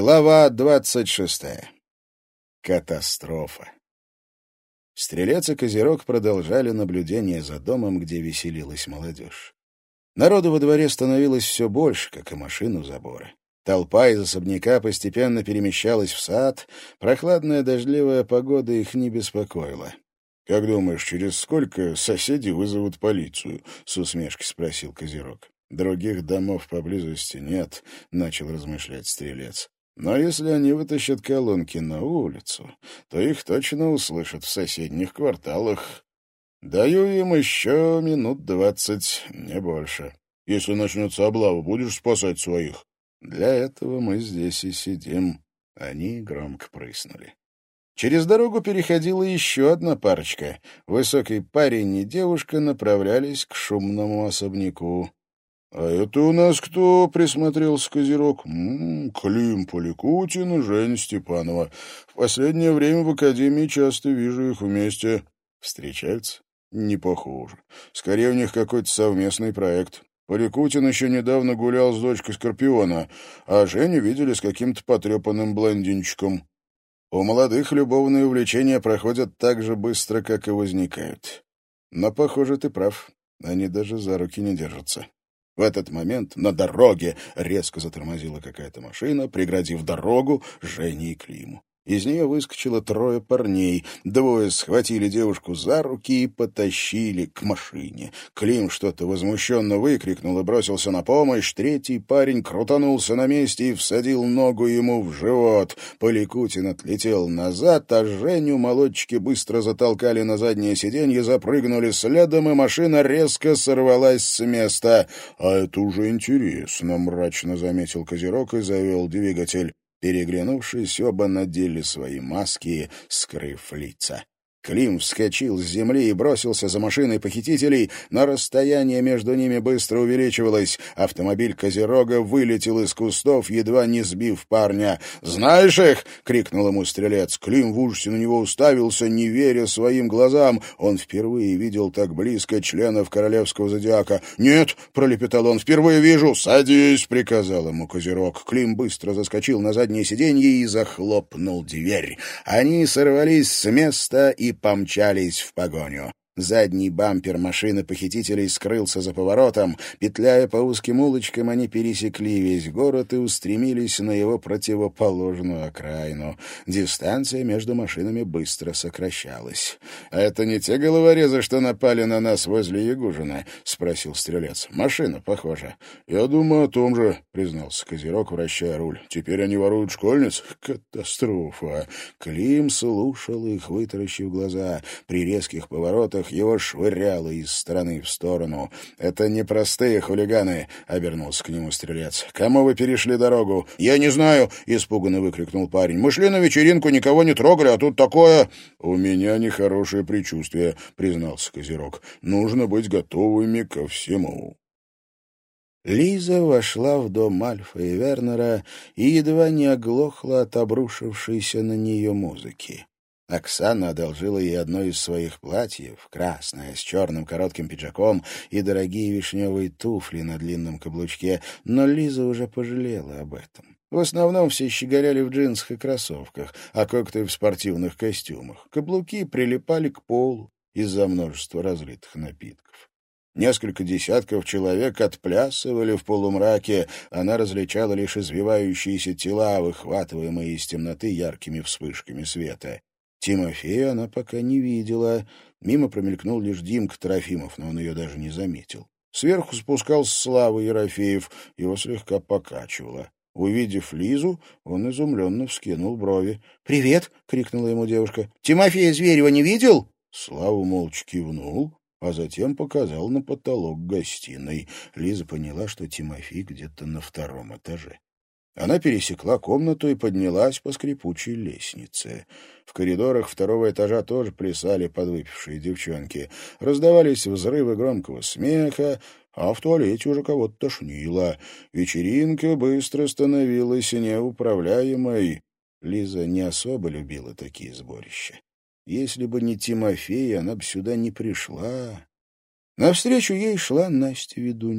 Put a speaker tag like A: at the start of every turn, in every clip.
A: Глава 26. Катастрофа. Стрелец и Козерог продолжали наблюдение за домом, где веселилась молодежь. Народу во дворе становилось все больше, как и машин у забора. Толпа из особняка постепенно перемещалась в сад, прохладная дождливая погода их не беспокоила. — Как думаешь, через сколько соседи вызовут полицию? — с усмешкой спросил Козерог. — Других домов поблизости нет, — начал размышлять стрелец. Но если они вытащат колонки на улицу, то их точно услышат в соседних кварталах. Даю им еще минут 20, не больше. Если начнется облава, будешь спасать своих? Для этого мы здесь и сидим. Они громко прыснули. Через дорогу переходила еще одна парочка. Высокий парень и девушка направлялись к шумному особняку. — А это у нас кто? — присмотрелся Козерог. — Клим Поликутин и Женя Степанова. В последнее время в академии часто вижу их вместе. Встречаются? Не похоже. Скорее, у них какой-то совместный проект. Поликутин еще недавно гулял с дочкой Скорпиона, а Женю видели с каким-то потрепанным блондинчиком. У молодых любовные увлечения проходят так же быстро, как и возникают. Но, похоже, ты прав. Они даже за руки не держатся. В этот момент на дороге резко затормозила какая-то машина, преградив дорогу Жене и Климу. Из нее выскочило трое парней. Двое схватили девушку за руки и потащили к машине. Клим что-то возмущенно выкрикнул и бросился на помощь. Третий парень крутанулся на месте и всадил ногу ему в живот. Поликутин отлетел назад, а Женю молодчики быстро затолкали на заднее сиденье, запрыгнули следом, и машина резко сорвалась с места. — А это уже интересно, — мрачно заметил Козерог и завел двигатель. Переглянувшись, оба надели свои маски, скрыв лица. Клим вскочил с земли и бросился за машиной похитителей, но расстояние между ними быстро увеличивалось. Автомобиль Козерога вылетел из кустов, едва не сбив парня. «Знаешь их?» — крикнул ему стрелец. Клим в ужасе на него уставился, не веря своим глазам. Он впервые видел так близко членов королевского зодиака. «Нет!» — пролепетал он. «Впервые вижу!» «Садись!» — приказал ему Козерог. Клим быстро заскочил на заднее сиденье и захлопнул дверь. Они сорвались с места и помчались в погоню. Задний бампер машины похитителей скрылся за поворотом. Петляя по узким улочкам, они пересекли весь город и устремились на его противоположную окраину. Дистанция между машинами быстро сокращалась. — А это не те головорезы, что напали на нас возле Ягужина? — спросил стрелец. — Машина похожа. — Я думаю о том же, — признался Козерог, вращая руль. — Теперь они воруют школьниц? Катастрофа! Клим слушал их, вытаращив глаза. При резких поворотах его швыряло из стороны в сторону. — Это не простые хулиганы, — обернулся к нему стрелец. — Кому вы перешли дорогу? — Я не знаю, — испуганно выкрикнул парень. — Мы шли на вечеринку, никого не трогали, а тут такое... — У меня нехорошее предчувствие, — признался Козерог. — Нужно быть готовыми ко всему. Лиза вошла в дом Альфа и Вернера и едва не оглохла от обрушившейся на нее музыки. Оксана одолжила ей одно из своих платьев, красное, с черным коротким пиджаком и дорогие вишневые туфли на длинном каблучке, но Лиза уже пожалела об этом. В основном все щеголяли в джинсах и кроссовках, а кое-кто в спортивных костюмах. Каблуки прилипали к полу из-за множества разлитых напитков. Несколько десятков человек отплясывали в полумраке, она различала лишь извивающиеся тела, выхватываемые из темноты яркими вспышками света. Тимофея она пока не видела. Мимо промелькнул лишь Димка Трофимов, но он ее даже не заметил. Сверху спускался Слава Ерофеев, его слегка покачивало. Увидев Лизу, он изумленно вскинул брови. «Привет!» — крикнула ему девушка. «Тимофея Зверева не видел?» Слава молча кивнул, а затем показал на потолок гостиной. Лиза поняла, что Тимофей где-то на втором этаже. Она пересекла комнату и поднялась по скрипучей лестнице. В коридорах второго этажа тоже плясали подвыпившие девчонки. Раздавались взрывы громкого смеха, а в туалете уже кого-то тошнило. Вечеринка быстро становилась неуправляемой. Лиза не особо любила такие сборища. Если бы не Тимофей, она бы сюда не пришла. Навстречу ей шла Настя Ведунина.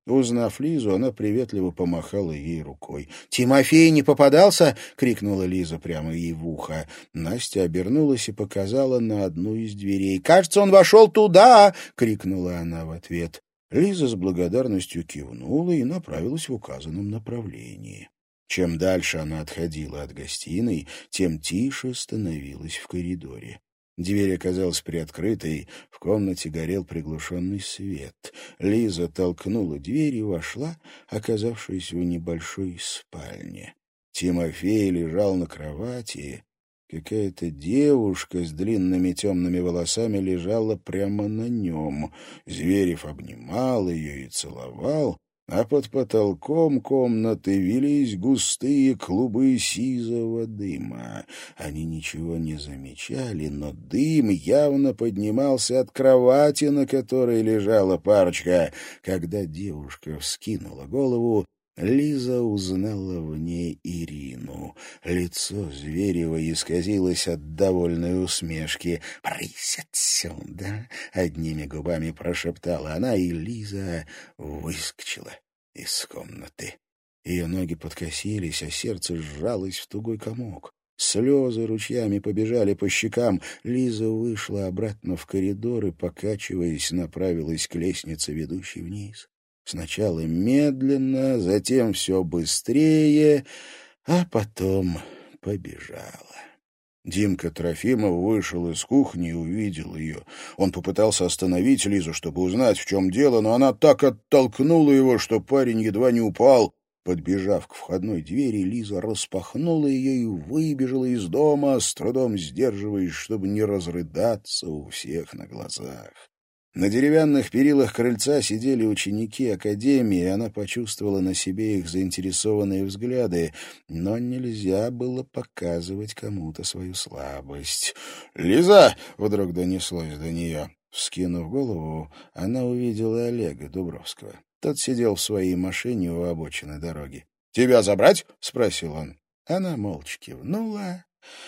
A: Узнав Лизу, она приветливо помахала ей рукой. «Тимофей не попадался?» — крикнула Лиза прямо ей в ухо. Настя обернулась и показала на одну из дверей. «Кажется, он вошел туда!» — крикнула она в ответ. Лиза с благодарностью кивнула и направилась в указанном направлении. Чем дальше она отходила от гостиной, тем тише становилась в коридоре. Дверь оказалась приоткрытой, в комнате горел приглушенный свет. Лиза толкнула дверь и вошла, оказавшись в небольшой спальне. Тимофей лежал на кровати. Какая-то девушка с длинными темными волосами лежала прямо на нем. Зверев обнимал ее и целовал, а под потолком комнаты вились густые клубы сизого дыма. Они ничего не замечали, но дым явно поднимался от кровати, на которой лежала парочка. Когда девушка вскинула голову, Лиза узнала в ней Ирину. Лицо Зверева исказилось от довольной усмешки. «Брысь отсюда!» — одними губами прошептала она, и Лиза выскочила из комнаты. Ее ноги подкосились, а сердце сжалось в тугой комок. Слезы ручьями побежали по щекам. Лиза вышла обратно в коридор и, покачиваясь, направилась к лестнице, ведущей вниз. Сначала медленно, затем все быстрее, а потом побежала. Димка Трофимов вышел из кухни и увидел ее. Он попытался остановить Лизу, чтобы узнать, в чем дело, но она так оттолкнула его, что парень едва не упал. Подбежав к входной двери, Лиза распахнула ее и выбежала из дома, с трудом сдерживаясь, чтобы не разрыдаться у всех на глазах. На деревянных перилах крыльца сидели ученики академии, и она почувствовала на себе их заинтересованные взгляды, но нельзя было показывать кому-то свою слабость. «Лиза!» — вдруг донеслось до нее. Вскинув голову, она увидела Олега Дубровского. Тот сидел в своей машине у обочины дороги. «Тебя забрать?» — спросил он. Она молча кивнула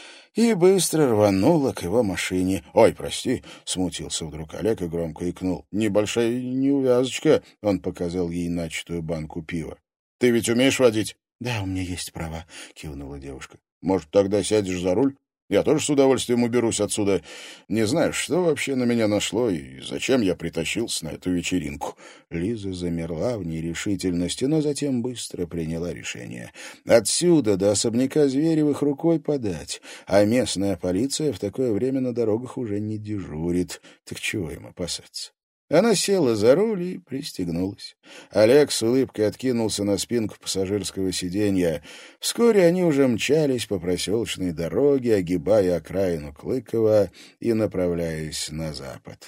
A: и быстро рванула к его машине. «Ой, прости!» — смутился вдруг Олег и громко икнул. «Небольшая неувязочка!» — он показал ей начатую банку пива. «Ты ведь умеешь водить?» «Да, у меня есть права», — кивнула девушка. «Может, тогда сядешь за руль? Я тоже с удовольствием уберусь отсюда. Не знаю, что вообще на меня нашло и зачем я притащился на эту вечеринку». Лиза замерла в нерешительности, но затем быстро приняла решение. Отсюда до особняка Зверевых рукой подать, а местная полиция в такое время на дорогах уже не дежурит. Так чего им опасаться? Она села за руль и пристегнулась. Олег с улыбкой откинулся на спинку пассажирского сиденья. Вскоре они уже мчались по проселочной дороге, огибая окраину Клыкова и направляясь на запад.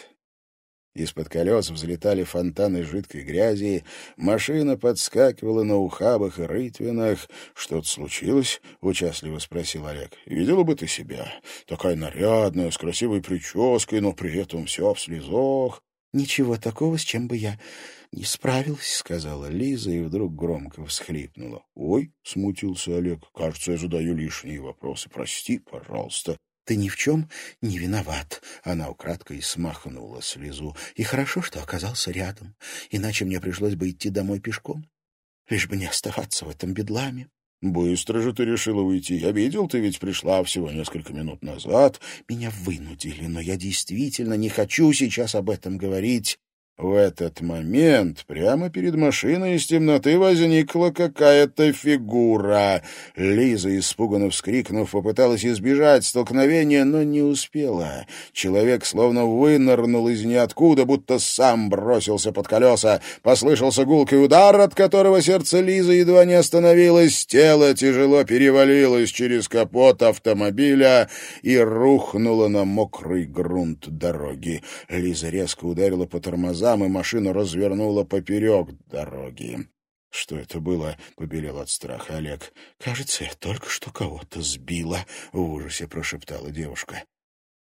A: Из-под колес взлетали фонтаны жидкой грязи, машина подскакивала на ухабах и рытвинах. «Что-то случилось?» — участливо спросил Олег. «Видела бы ты себя. Такая нарядная, с красивой прической, но при этом вся в слезах». «Ничего такого, с чем бы я не справилась», — сказала Лиза и вдруг громко всхлипнула. «Ой», — смутился Олег, — «кажется, я задаю лишние вопросы. Прости, пожалуйста». «Ты ни в чем не виноват», — она украдкой смахнула слезу. «И хорошо, что оказался рядом, иначе мне пришлось бы идти домой пешком, лишь бы не оставаться в этом бедламе». «Быстро же ты решила уйти. Я видел, ты ведь пришла всего несколько минут назад». «Меня вынудили, но я действительно не хочу сейчас об этом говорить». В этот момент прямо перед машиной из темноты возникла какая-то фигура. Лиза, испуганно вскрикнув, попыталась избежать столкновения, но не успела. Человек словно вынырнул из ниоткуда, будто сам бросился под колеса. Послышался гулкий удар, от которого сердце Лизы едва не остановилось. Тело тяжело перевалилось через капот автомобиля и рухнуло на мокрый грунт дороги. Лиза резко ударила по тормозам, и машину развернула поперек дороги. «Что это было?» — побелел от страха Олег. «Кажется, я только что кого-то сбила», — в ужасе прошептала девушка.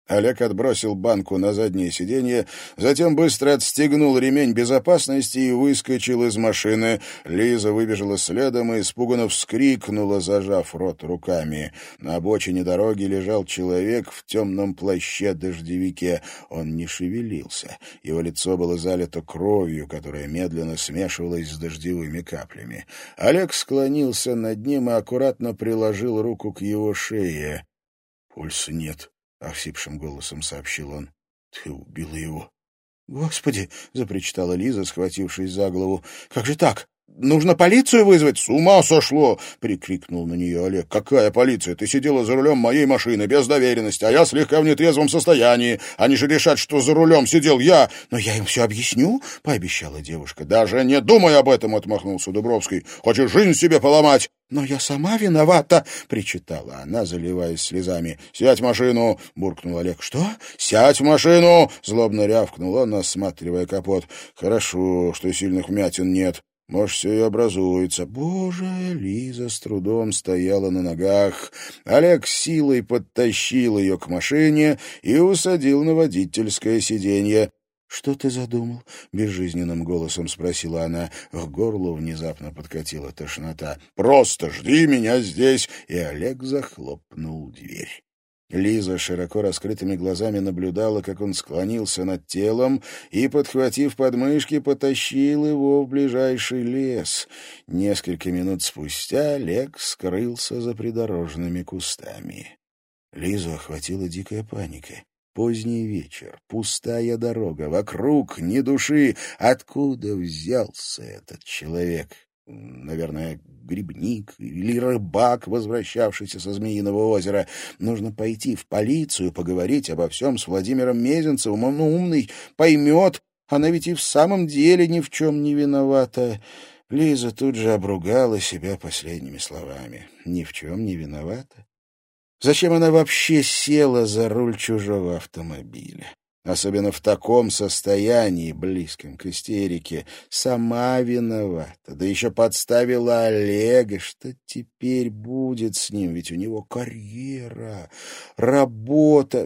A: Олег отбросил банку на заднее сиденье, затем быстро отстегнул ремень безопасности и выскочил из машины. Лиза выбежала следом и испуганно вскрикнула, зажав рот руками. На обочине дороги лежал человек в темном плаще-дождевике. Он не шевелился. Его лицо было залито кровью, которая медленно смешивалась с дождевыми каплями. Олег склонился над ним и аккуратно приложил руку к его шее. «Пульса нет», — охрипшим голосом сообщил он. «Ты убила его». «Господи!» — запричитала Лиза, схватившись за голову. «Как же так? Нужно полицию вызвать?» «С ума сошло!» — прикрикнул на нее Олег. «Какая полиция? Ты сидела за рулем моей машины без доверенности, а я слегка в нетрезвом состоянии. Они же решат, что за рулем сидел я». «Но я им все объясню», — пообещала девушка. «Даже не думай об этом!» — отмахнулся Дубровский. «Хочешь жизнь себе поломать?» «Но я сама виновата!» — причитала она, заливаясь слезами. «Сядь в машину!» — буркнул Олег. «Что?» «Сядь в машину!» — злобно рявкнул он, осматривая капот. «Хорошо, что сильных вмятин нет. Может, все и образуется». Боже, Лиза с трудом стояла на ногах. Олег силой подтащил ее к машине и усадил на водительское сиденье. «Что ты задумал?» — безжизненным голосом спросила она. К горлу внезапно подкатила тошнота. «Просто жди меня здесь!» И Олег захлопнул дверь. Лиза широко раскрытыми глазами наблюдала, как он склонился над телом и, подхватив подмышки, потащил его в ближайший лес. Несколько минут спустя Олег скрылся за придорожными кустами. Лизу охватила дикая паника. Поздний вечер, пустая дорога, вокруг ни души. Откуда взялся этот человек? Наверное, грибник или рыбак, возвращавшийся со Змеиного озера. Нужно пойти в полицию, поговорить обо всем с Владимиром Мезенцевым. Он умный, поймет. Она ведь и в самом деле ни в чем не виновата. Лиза тут же обругала себя последними словами. Ни в чем не виновата. Зачем она вообще села за руль чужого автомобиля? Особенно в таком состоянии, близком к истерике. Сама виновата. Да еще подставила Олега. Что теперь будет с ним? Ведь у него карьера, работа.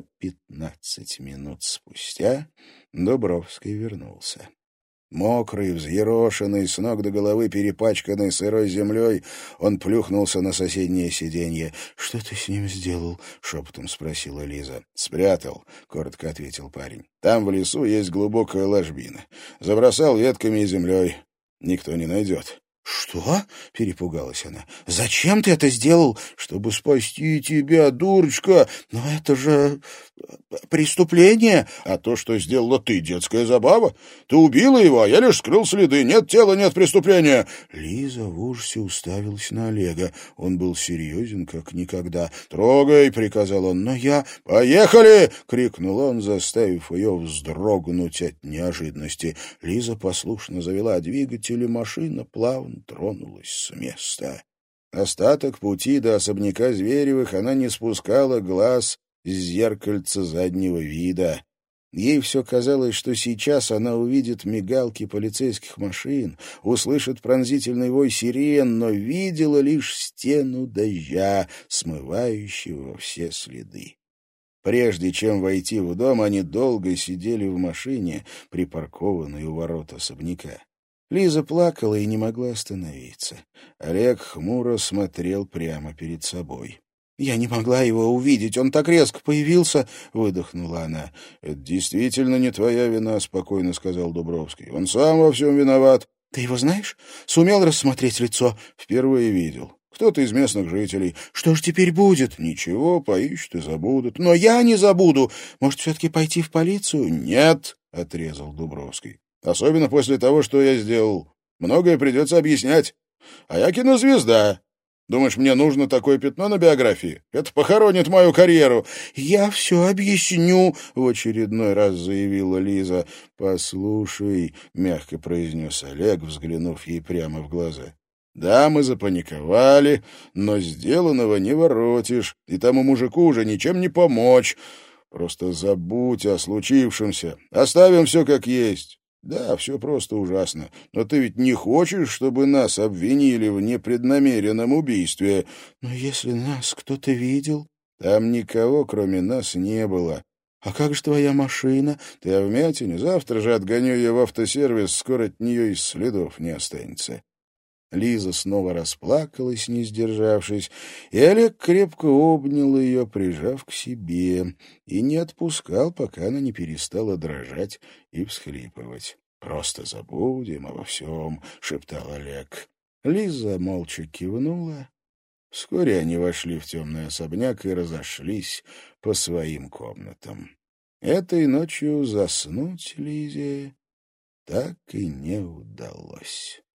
A: 15 минут спустя Дубровский вернулся. Мокрый, взъерошенный, с ног до головы перепачканный сырой землей, он плюхнулся на соседнее сиденье. «Что ты с ним сделал?» — шепотом спросила Лиза. «Спрятал», — коротко ответил парень. «Там в лесу есть глубокая ложбина. Забросал ветками и землей. Никто не найдет». «Что?» — перепугалась она. «Зачем ты это сделал?» «Чтобы спасти тебя, дурочка! Но это же преступление!» «А то, что сделала ты, детская забава. Ты убила его, а я лишь скрыл следы. Нет тела, нет преступления!» Лиза в ужасе уставилась на Олега. Он был серьезен, как никогда. «Трогай!» — приказал он. «Но я...» «Поехали!» — крикнул он, заставив ее вздрогнуть от неожиданности. Лиза послушно завела двигатель, и машина плавно тронулась с места. Остаток пути до особняка Зверевых она не спускала глаз с зеркальца заднего вида. Ей все казалось, что сейчас она увидит мигалки полицейских машин, услышит пронзительный вой сирен, но видела лишь стену дождя, смывающего все следы. Прежде чем войти в дом, они долго сидели в машине, припаркованной у ворот особняка. Лиза плакала и не могла остановиться. Олег хмуро смотрел прямо перед собой. «Я не могла его увидеть, он так резко появился», — выдохнула она. «Это действительно не твоя вина», — спокойно сказал Дубровский. «Он сам во всем виноват». «Ты его знаешь? Сумел рассмотреть лицо?» «Впервые видел. Кто-то из местных жителей». «Что ж теперь будет?» «Ничего, поищут и забудут». «Но я не забуду. Может, все-таки пойти в полицию?» «Нет», — отрезал Дубровский. «Особенно после того, что я сделал. Многое придется объяснять. А я кинозвезда. Думаешь, мне нужно такое пятно на биографии? Это похоронит мою карьеру». «Я все объясню», — в очередной раз заявила Лиза. «Послушай», — мягко произнес Олег, взглянув ей прямо в глаза. «Да, мы запаниковали, но сделанного не воротишь, и тому мужику уже ничем не помочь. Просто забудь о случившемся. Оставим все как есть. Да, все просто ужасно. Но ты ведь не хочешь, чтобы нас обвинили в непреднамеренном убийстве?» «Но если нас кто-то видел...» «Там никого, кроме нас, не было. «А как же твоя машина?» «Ты в Мятине? Завтра же отгоню ее в автосервис, скоро от нее и следов не останется». Лиза снова расплакалась, не сдержавшись, и Олег крепко обнял ее, прижав к себе, и не отпускал, пока она не перестала дрожать и всхлипывать. «Просто забудем обо всем», — шептал Олег. Лиза молча кивнула. Вскоре они вошли в темный особняк и разошлись по своим комнатам. Этой ночью заснуть Лизе так и не удалось.